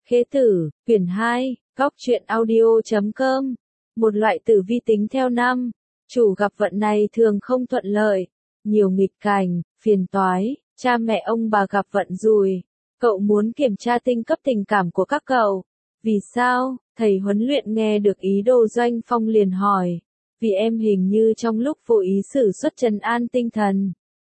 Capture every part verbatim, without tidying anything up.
Khế tử, quyển hai, góc truyện audio chấm com. Một loại tử vi tính theo năm. Chủ gặp vận này thường không thuận lợi, nhiều nghịch cảnh, phiền toái, cha mẹ ông bà gặp vận rủi. Cậu muốn kiểm tra tinh cấp tình cảm của các cậu. Vì sao? Thầy huấn luyện nghe được ý đồ Doanh Phong liền hỏi. Vì em hình như trong lúc vô ý sử xuất trấn an tinh thần.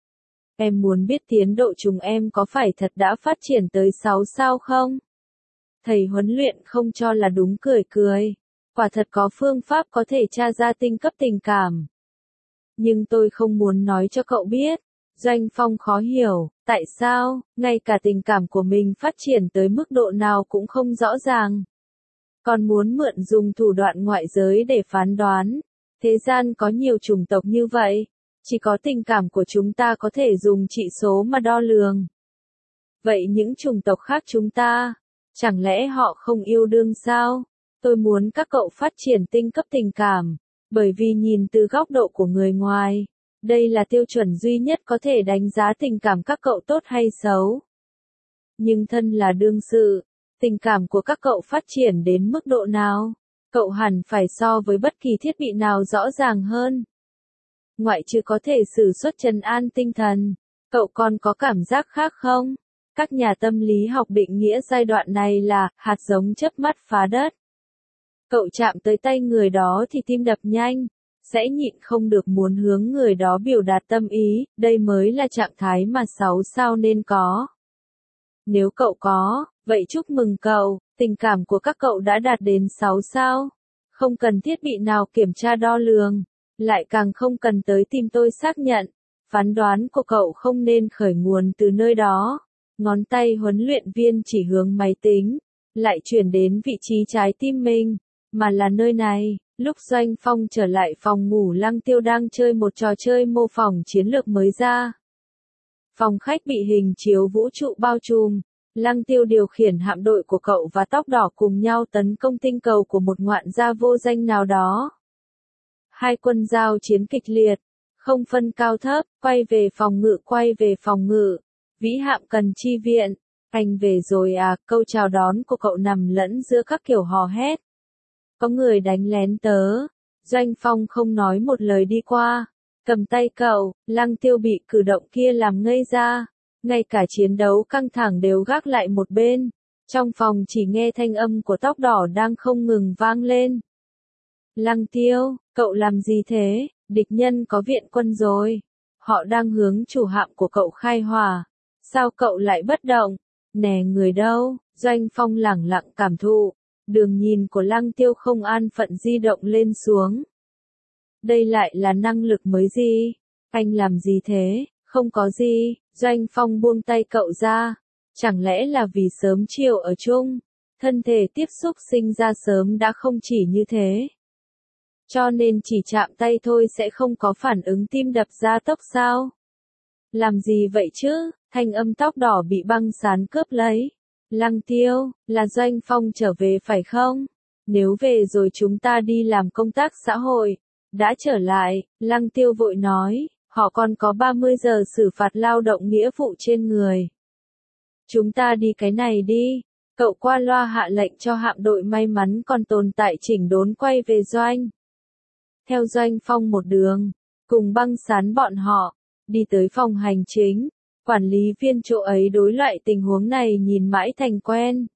Em muốn biết tiến độ chúng em có phải thật đã phát triển tới sáu sao không? Thầy huấn luyện không cho là đúng cười cười. Quả thật có phương pháp có thể tra ra tinh cấp tình cảm. Nhưng tôi không muốn nói cho cậu biết. Doanh Phong khó hiểu, tại sao, ngay cả tình cảm của mình phát triển tới mức độ nào cũng không rõ ràng. Còn muốn mượn dùng thủ đoạn ngoại giới để phán đoán. Thế gian có nhiều chủng tộc như vậy. Chỉ có tình cảm của chúng ta có thể dùng trị số mà đo lường. Vậy những chủng tộc khác chúng ta, chẳng lẽ họ không yêu đương sao? Tôi muốn các cậu phát triển tinh cấp tình cảm, bởi vì nhìn từ góc độ của người ngoài, đây là tiêu chuẩn duy nhất có thể đánh giá tình cảm các cậu tốt hay xấu. Nhưng thân là đương sự, tình cảm của các cậu phát triển đến mức độ nào? Cậu hẳn phải so với bất kỳ thiết bị nào rõ ràng hơn. Ngoại trừ có thể sử xuất trấn an tinh thần, cậu còn có cảm giác khác không? Các nhà tâm lý học định nghĩa giai đoạn này là hạt giống chớp mắt phá đất. Cậu chạm tới tay người đó thì tim đập nhanh, sẽ nhịn không được muốn hướng người đó biểu đạt tâm ý, đây mới là trạng thái mà sáu sao nên có. Nếu cậu có, vậy chúc mừng cậu, tình cảm của các cậu đã đạt đến sáu sao. Không cần thiết bị nào kiểm tra đo lường, lại càng không cần tới tìm tôi xác nhận. Phán đoán của cậu không nên khởi nguồn từ nơi đó. Ngón tay huấn luyện viên chỉ hướng máy tính, lại chuyển đến vị trí trái tim mình, mà là nơi này. Lúc Doanh Phong trở lại phòng ngủ, Lăng Tiêu đang chơi một trò chơi mô phỏng chiến lược mới ra. Phòng khách bị hình chiếu vũ trụ bao trùm, Lăng Tiêu điều khiển hạm đội của cậu và Tóc Đỏ cùng nhau tấn công tinh cầu của một ngoạn gia vô danh nào đó. Hai quân giao chiến kịch liệt, không phân cao thấp, quay về phòng ngự quay về phòng ngự. Vĩ hạm cần chi viện, anh về rồi à, câu chào đón của cậu nằm lẫn giữa các kiểu hò hét. Có người đánh lén tớ, Doanh Phong không nói một lời đi qua, cầm tay cậu, Lăng Tiêu bị cử động kia làm ngây ra, ngay cả chiến đấu căng thẳng đều gác lại một bên, trong phòng chỉ nghe thanh âm của Tóc Đỏ đang không ngừng vang lên. Lăng Tiêu, cậu làm gì thế, địch nhân có viện quân rồi, họ đang hướng chủ hạm của cậu khai hỏa. Sao cậu lại bất động? Nè người đâu? Doanh Phong lẳng lặng cảm thụ. Đường nhìn của Lăng Tiêu không an phận di động lên xuống. Đây lại là năng lực mới gì? Anh làm gì thế? Không có gì. Doanh Phong buông tay cậu ra. Chẳng lẽ là vì sớm chiều ở chung? Thân thể tiếp xúc sinh ra sớm đã không chỉ như thế. Cho nên chỉ chạm tay thôi sẽ không có phản ứng tim đập gia tốc sao? Làm gì vậy chứ? Thanh âm Tóc Đỏ bị băng sán cướp lấy. Lăng Tiêu, là Doanh Phong trở về phải không? Nếu về rồi chúng ta đi làm công tác xã hội. Đã trở lại, Lăng Tiêu vội nói, họ còn có ba mươi giờ xử phạt lao động nghĩa vụ trên người. Chúng ta đi cái này đi. Cậu qua loa hạ lệnh cho hạm đội may mắn còn tồn tại chỉnh đốn quay về doanh. Theo Doanh Phong một đường, cùng băng sán bọn họ, đi tới phòng hành chính. Quản lý viên chỗ ấy đối loại tình huống này nhìn mãi thành quen.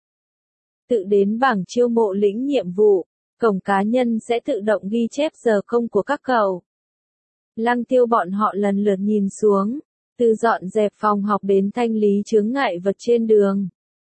Tự đến bảng chiêu mộ lĩnh nhiệm vụ, cổng cá nhân sẽ tự động ghi chép giờ công của các cậu. Lăng Tiêu bọn họ lần lượt nhìn xuống, từ dọn dẹp phòng học đến thanh lý chướng ngại vật trên đường.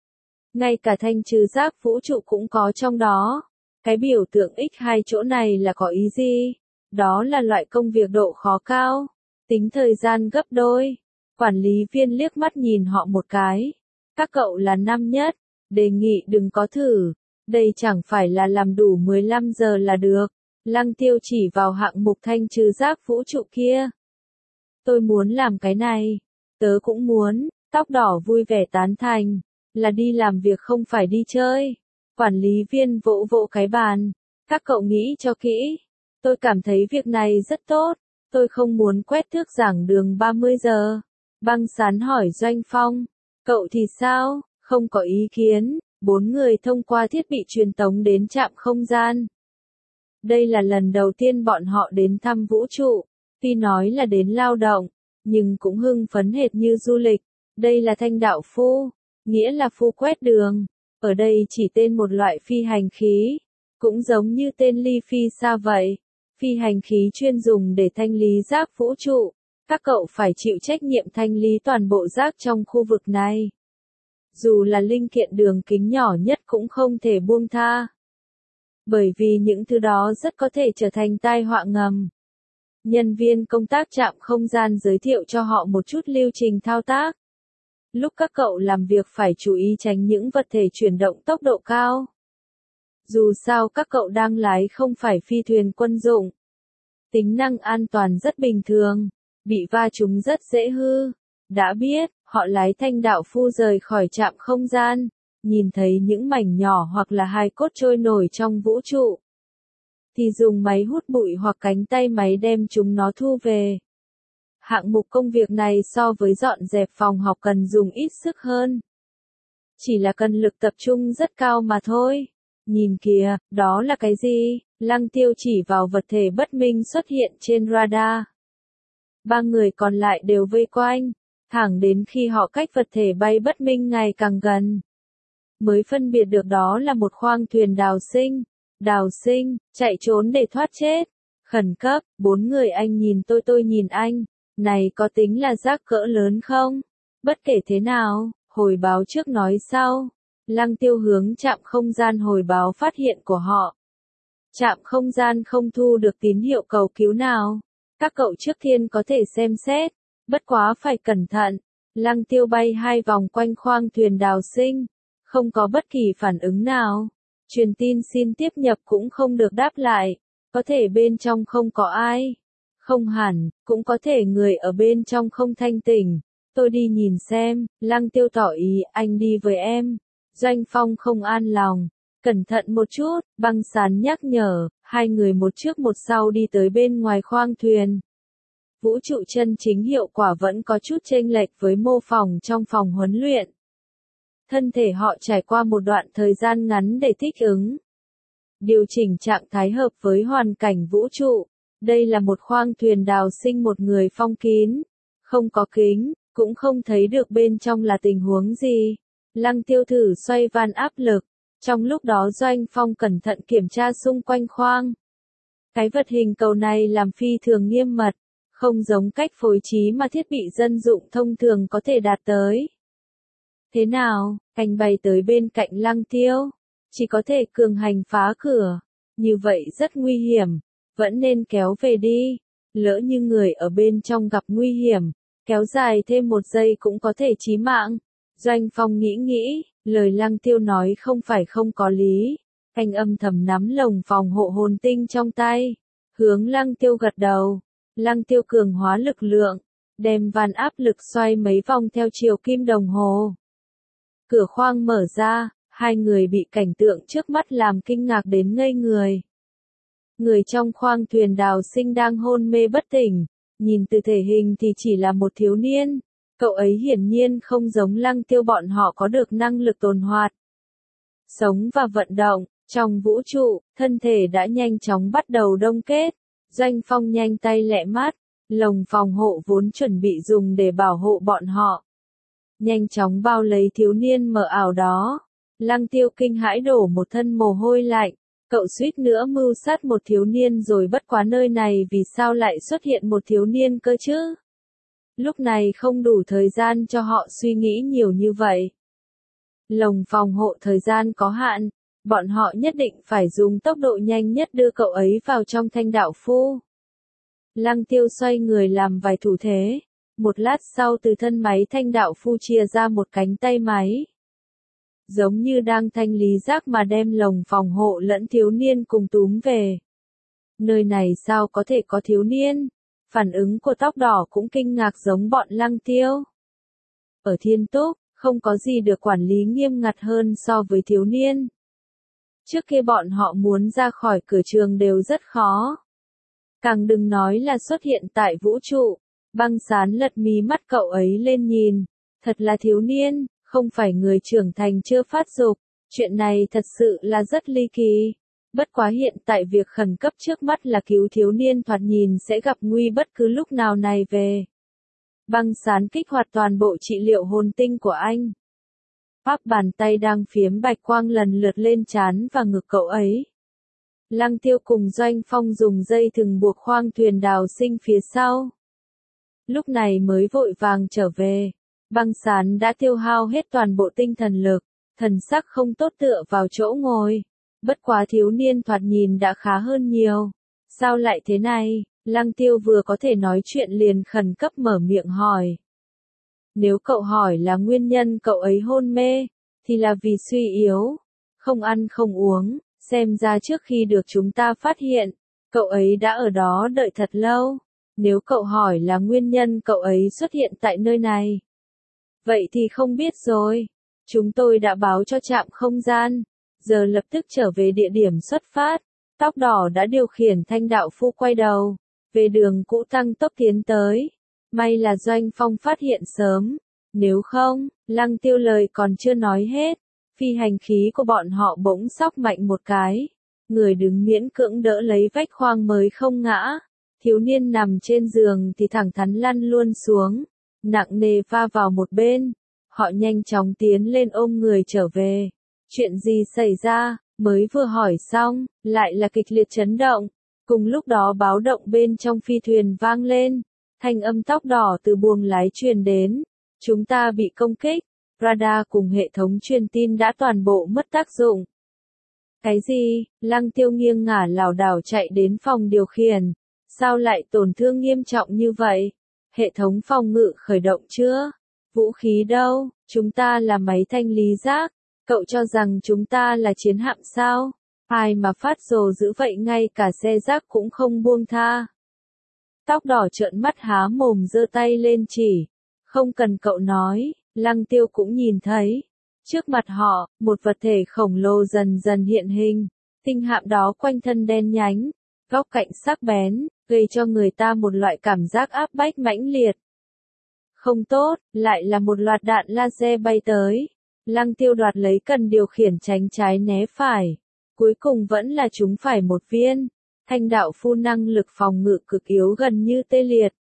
Ngay cả thanh trừ rác vũ trụ cũng có trong đó. Cái biểu tượng x hai chỗ này là có ý gì? Đó là loại công việc độ khó cao, tính thời gian gấp đôi. Quản lý viên liếc mắt nhìn họ một cái. Các cậu là năm nhất, đề nghị đừng có thử. Đây chẳng phải là làm đủ mười lăm giờ là được. Lăng Tiêu chỉ vào hạng mục thanh trừ rác vũ trụ kia. Tôi muốn làm cái này. Tớ cũng muốn. Tóc Đỏ vui vẻ tán thành. Là đi làm việc không phải đi chơi. Quản lý viên vỗ vỗ cái bàn. Các cậu nghĩ cho kỹ. Tôi cảm thấy việc này rất tốt. Tôi không muốn quét thước giảng đường ba mươi giờ. Băng sán hỏi Doanh Phong. Cậu thì sao? Không có ý kiến. bốn người thông qua thiết bị truyền tống đến trạm không gian. Đây là lần đầu tiên bọn họ đến thăm vũ trụ, tuy nói là đến lao động, nhưng cũng hưng phấn hệt như du lịch. Đây là thanh đạo phu, nghĩa là phu quét đường. Ở đây chỉ tên một loại phi hành khí, cũng giống như tên ly phi xa vậy. Phi hành khí chuyên dùng để thanh lý rác vũ trụ. Các cậu phải chịu trách nhiệm thanh lý toàn bộ rác trong khu vực này. Dù là linh kiện đường kính nhỏ nhất cũng không thể buông tha. Bởi vì những thứ đó rất có thể trở thành tai họa ngầm. Nhân viên công tác trạm không gian giới thiệu cho họ một chút lưu trình thao tác. Lúc các cậu làm việc phải chú ý tránh những vật thể chuyển động tốc độ cao. Dù sao các cậu đang lái không phải phi thuyền quân dụng. Tính năng an toàn rất bình thường, bị va trúng rất dễ hư. Đã biết, họ lái thanh đạo phu rời khỏi trạm không gian, nhìn thấy những mảnh nhỏ hoặc là hài cốt trôi nổi trong vũ trụ. Thì dùng máy hút bụi hoặc cánh tay máy đem chúng nó thu về. Hạng mục công việc này so với dọn dẹp phòng học cần dùng ít sức hơn. Chỉ là cần lực tập trung rất cao mà thôi. Nhìn kìa, đó là cái gì? Lăng Tiêu chỉ vào vật thể bất minh xuất hiện trên radar. Ba người còn lại đều vây quanh, thẳng đến khi họ cách vật thể bay bất minh ngày càng gần. Mới phân biệt được đó là một khoang thuyền đào sinh. Đào sinh, chạy trốn để thoát chết. Khẩn cấp, bốn người anh nhìn tôi tôi nhìn anh. Này có tính là rác cỡ lớn không? Bất kể thế nào, hồi báo trước nói sau. Lăng Tiêu hướng trạm không gian hồi báo phát hiện của họ. Trạm không gian không thu được tín hiệu cầu cứu nào. Các cậu trước tiên có thể xem xét, bất quá phải cẩn thận. Lăng Tiêu bay hai vòng quanh khoang thuyền đào sinh, không có bất kỳ phản ứng nào. Truyền tin xin tiếp nhập cũng không được đáp lại, có thể bên trong không có ai. Không hẳn, cũng có thể người ở bên trong không thanh tỉnh. Tôi đi nhìn xem, Lăng Tiêu tỏ ý, anh đi với em. Doanh Phong không an lòng. Cẩn thận một chút, Băng Sán nhắc nhở, hai người một trước một sau đi tới bên ngoài khoang thuyền. Vũ trụ chân chính hiệu quả vẫn có chút chênh lệch với mô phỏng trong phòng huấn luyện. Thân thể họ trải qua một đoạn thời gian ngắn để thích ứng. Điều chỉnh trạng thái hợp với hoàn cảnh vũ trụ. Đây là một khoang thuyền đào sinh một người phong kín. Không có kính, cũng không thấy được bên trong là tình huống gì. Lăng Tiêu thử xoay van áp lực. Trong lúc đó Doanh Phong cẩn thận kiểm tra xung quanh khoang. Cái vật hình cầu này làm phi thường nghiêm mật. Không giống cách phối trí mà thiết bị dân dụng thông thường có thể đạt tới. Thế nào, anh bay tới bên cạnh Lăng Tiêu. Chỉ có thể cường hành phá cửa. Như vậy rất nguy hiểm. Vẫn nên kéo về đi. Lỡ như người ở bên trong gặp nguy hiểm. Kéo dài thêm một giây cũng có thể chí mạng. Doanh Phong nghĩ nghĩ. Lời Lăng Tiêu nói không phải không có lý. Anh âm thầm nắm lồng phòng hộ hồn tinh trong tay. Hướng Lăng Tiêu gật đầu. Lăng Tiêu cường hóa lực lượng. Đem van áp lực xoay mấy vòng theo chiều kim đồng hồ. Cửa khoang mở ra. Hai người bị cảnh tượng trước mắt làm kinh ngạc đến ngây người. Người trong khoang thuyền đào sinh đang hôn mê bất tỉnh. Nhìn từ thể hình thì chỉ là một thiếu niên. Cậu ấy hiển nhiên không giống Lăng Tiêu bọn họ có được năng lực tồn hoạt. Sống và vận động, trong vũ trụ, thân thể đã nhanh chóng bắt đầu đông kết. Doanh Phong nhanh tay lẹ mắt, lồng phòng hộ vốn chuẩn bị dùng để bảo hộ bọn họ. Nhanh chóng bao lấy thiếu niên mờ ảo đó. Lăng Tiêu kinh hãi đổ một thân mồ hôi lạnh. Cậu suýt nữa mưu sát một thiếu niên rồi, bất quá nơi này vì sao lại xuất hiện một thiếu niên cơ chứ? Lúc này không đủ thời gian cho họ suy nghĩ nhiều như vậy. Lồng phòng hộ thời gian có hạn, bọn họ nhất định phải dùng tốc độ nhanh nhất đưa cậu ấy vào trong thanh đạo phu. Lăng Tiêu xoay người làm vài thủ thế. Một lát sau từ thân máy thanh đạo phu chia ra một cánh tay máy. Giống như đang thanh lý rác mà đem lồng phòng hộ lẫn thiếu niên cùng túm về. Nơi này sao có thể có thiếu niên? Phản ứng của tóc đỏ cũng kinh ngạc giống bọn Lăng Tiêu. Ở Thiên Túc, không có gì được quản lý nghiêm ngặt hơn so với thiếu niên. Trước kia bọn họ muốn ra khỏi cửa trường đều rất khó. Càng đừng nói là xuất hiện tại vũ trụ. Băng Sán lật mí mắt cậu ấy lên nhìn. Thật là thiếu niên, không phải người trưởng thành chưa phát dục. Chuyện này thật sự là rất ly kỳ. Bất quá hiện tại việc khẩn cấp trước mắt là cứu thiếu niên thoạt nhìn sẽ gặp nguy bất cứ lúc nào này về. Băng sán kích hoạt toàn bộ trị liệu hồn tinh của anh. Pháp bàn tay đang phiếm bạch quang lần lượt lên trán và ngực cậu ấy. Lăng Tiêu cùng Doanh Phong dùng dây thừng buộc khoang thuyền đào sinh phía sau. Lúc này mới vội vàng trở về. Băng sán đã tiêu hao hết toàn bộ tinh thần lực, thần sắc không tốt tựa vào chỗ ngồi. Bất quá thiếu niên thoạt nhìn đã khá hơn nhiều. Sao lại thế này? Lăng Tiêu vừa có thể nói chuyện liền khẩn cấp mở miệng hỏi. Nếu cậu hỏi là nguyên nhân cậu ấy hôn mê, thì là vì suy yếu, không ăn không uống, xem ra trước khi được chúng ta phát hiện, cậu ấy đã ở đó đợi thật lâu. Nếu cậu hỏi là nguyên nhân cậu ấy xuất hiện tại nơi này, vậy thì không biết rồi. Chúng tôi đã báo cho trạm không gian, giờ lập tức trở về địa điểm xuất phát. Tóc đỏ đã điều khiển thanh đạo phu quay đầu, về đường cũ tăng tốc tiến tới. May là Doanh Phong phát hiện sớm, nếu không, Lăng Tiêu lời còn chưa nói hết, phi hành khí của bọn họ bỗng sóc mạnh một cái. Người đứng miễn cưỡng đỡ lấy vách khoang mới không ngã. Thiếu niên nằm trên giường thì thẳng thắn lăn luôn xuống, nặng nề va vào một bên. Họ nhanh chóng tiến lên ôm người trở về. Chuyện gì xảy ra, mới vừa hỏi xong, lại là kịch liệt chấn động. Cùng lúc đó báo động bên trong phi thuyền vang lên. Thanh âm tóc đỏ từ buồng lái truyền đến. Chúng ta bị công kích, radar cùng hệ thống truyền tin đã toàn bộ mất tác dụng. Cái gì? Lăng Tiêu nghiêng ngả lảo đảo chạy đến phòng điều khiển. Sao lại tổn thương nghiêm trọng như vậy? Hệ thống phòng ngự khởi động chưa? Vũ khí đâu? Chúng ta là máy thanh lý rác. Cậu cho rằng chúng ta là chiến hạm sao? Ai mà phát rồ dữ vậy, ngay cả xe rác cũng không buông tha. Tóc đỏ trợn mắt há mồm giơ tay lên chỉ. Không cần cậu nói, Lăng Tiêu cũng nhìn thấy. Trước mặt họ, một vật thể khổng lồ dần dần hiện hình. Tinh hạm đó quanh thân đen nhánh, góc cạnh sắc bén, gây cho người ta một loại cảm giác áp bách mãnh liệt. Không tốt, lại là một loạt đạn laser bay tới. Lăng Tiêu đoạt lấy cần điều khiển tránh trái né phải. Cuối cùng vẫn là chúng phải một viên. Thanh đạo phu năng lực phòng ngự cực yếu gần như tê liệt.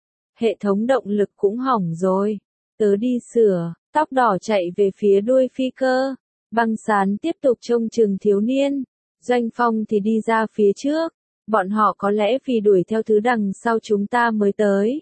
Hệ thống động lực cũng hỏng rồi. Tớ đi sửa, tóc đỏ chạy về phía đuôi phi cơ. Băng sán tiếp tục trông chừng thiếu niên. Doanh Phong thì đi ra phía trước. Bọn họ có lẽ vì đuổi theo thứ đằng sau chúng ta mới tới.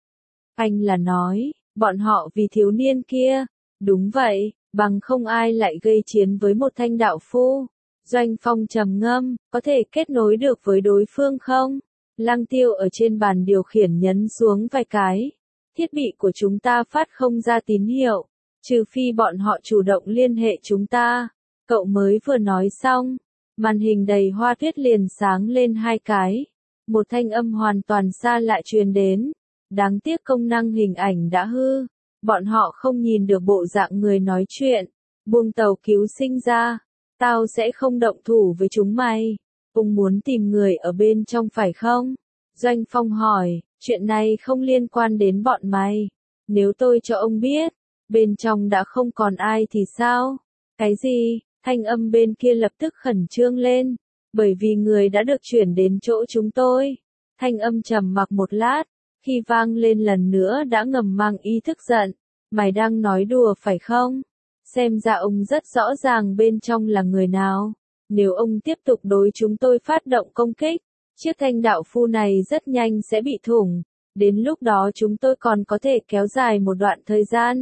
Anh là nói, bọn họ vì thiếu niên kia. Đúng vậy, bằng không ai lại gây chiến với một thanh đạo phu. Doanh Phong trầm ngâm, có thể kết nối được với đối phương không? Lăng Tiêu ở trên bàn điều khiển nhấn xuống vài cái. Thiết bị của chúng ta phát không ra tín hiệu, trừ phi bọn họ chủ động liên hệ chúng ta. Cậu mới vừa nói xong, màn hình đầy hoa tuyết liền sáng lên hai cái. Một thanh âm hoàn toàn xa lạ truyền đến. Đáng tiếc công năng hình ảnh đã hư. Bọn họ không nhìn được bộ dạng người nói chuyện. Buông tàu cứu sinh ra. Tao sẽ không động thủ với chúng mày. Ông muốn tìm người ở bên trong phải không? Doanh Phong hỏi, chuyện này không liên quan đến bọn mày. Nếu tôi cho ông biết, bên trong đã không còn ai thì sao? Cái gì? Thanh âm bên kia lập tức khẩn trương lên. Bởi vì người đã được chuyển đến chỗ chúng tôi. Thanh âm trầm mặc một lát. Khi vang lên lần nữa đã ngầm mang ý thức giận. Mày đang nói đùa phải không? Xem ra ông rất rõ ràng bên trong là người nào. Nếu ông tiếp tục đối chúng tôi phát động công kích, chiếc thanh đạo phu này rất nhanh sẽ bị thủng. Đến lúc đó chúng tôi còn có thể kéo dài một đoạn thời gian.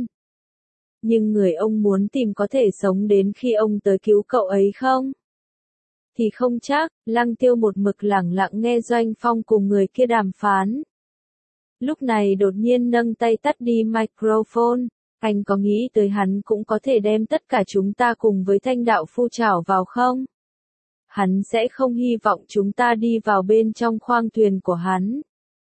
Nhưng người ông muốn tìm có thể sống đến khi ông tới cứu cậu ấy không? Thì không chắc. Lăng Tiêu một mực lẳng lặng nghe Doanh Phong cùng người kia đàm phán. Lúc này đột nhiên nâng tay tắt đi microphone. Anh có nghĩ tới hắn cũng có thể đem tất cả chúng ta cùng với thanh đạo phu trảo vào không? Hắn sẽ không hy vọng chúng ta đi vào bên trong khoang thuyền của hắn.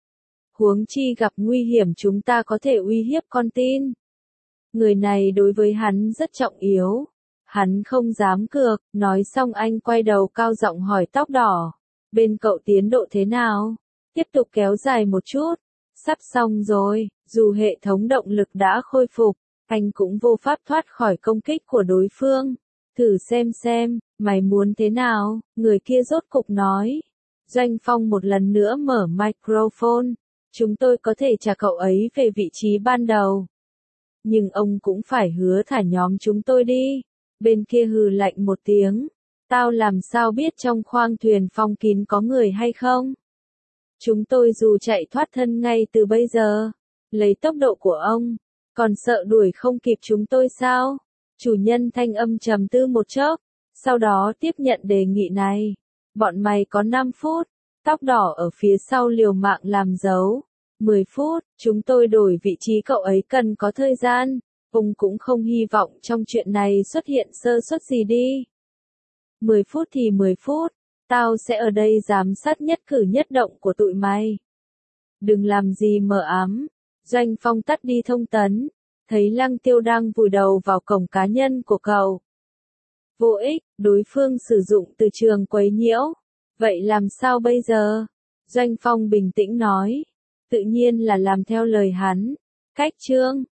Huống chi gặp nguy hiểm chúng ta có thể uy hiếp con tin. Người này đối với hắn rất trọng yếu. Hắn không dám cược. Nói xong anh quay đầu cao giọng hỏi tóc đỏ. Bên cậu tiến độ thế nào? Tiếp tục kéo dài một chút. Sắp xong rồi. Dù hệ thống động lực đã khôi phục, anh cũng vô pháp thoát khỏi công kích của đối phương. Thử xem xem, mày muốn thế nào, người kia rốt cục nói. Doanh Phong một lần nữa mở microphone. Chúng tôi có thể trả cậu ấy về vị trí ban đầu. Nhưng ông cũng phải hứa thả nhóm chúng tôi đi. Bên kia hừ lạnh một tiếng. Tao làm sao biết trong khoang thuyền phong kín có người hay không? Chúng tôi dù chạy thoát thân ngay từ bây giờ. Lấy tốc độ của ông, còn sợ đuổi không kịp chúng tôi sao? Chủ nhân thanh âm trầm tư một chốc, sau đó tiếp nhận đề nghị này. Bọn mày có năm phút, tóc đỏ ở phía sau liều mạng làm dấu. mười phút, chúng tôi đổi vị trí cậu ấy cần có thời gian. Ông cũng không hy vọng trong chuyện này xuất hiện sơ suất gì đi. mười phút thì mười phút, tao sẽ ở đây giám sát nhất cử nhất động của tụi mày. Đừng làm gì mờ ám. Doanh Phong tắt đi thông tấn, thấy Lăng Tiêu đang vùi đầu vào cổng cá nhân của cậu. Vô ích, đối phương sử dụng từ trường quấy nhiễu. Vậy làm sao bây giờ? Doanh Phong bình tĩnh nói. Tự nhiên là làm theo lời hắn. Cách chương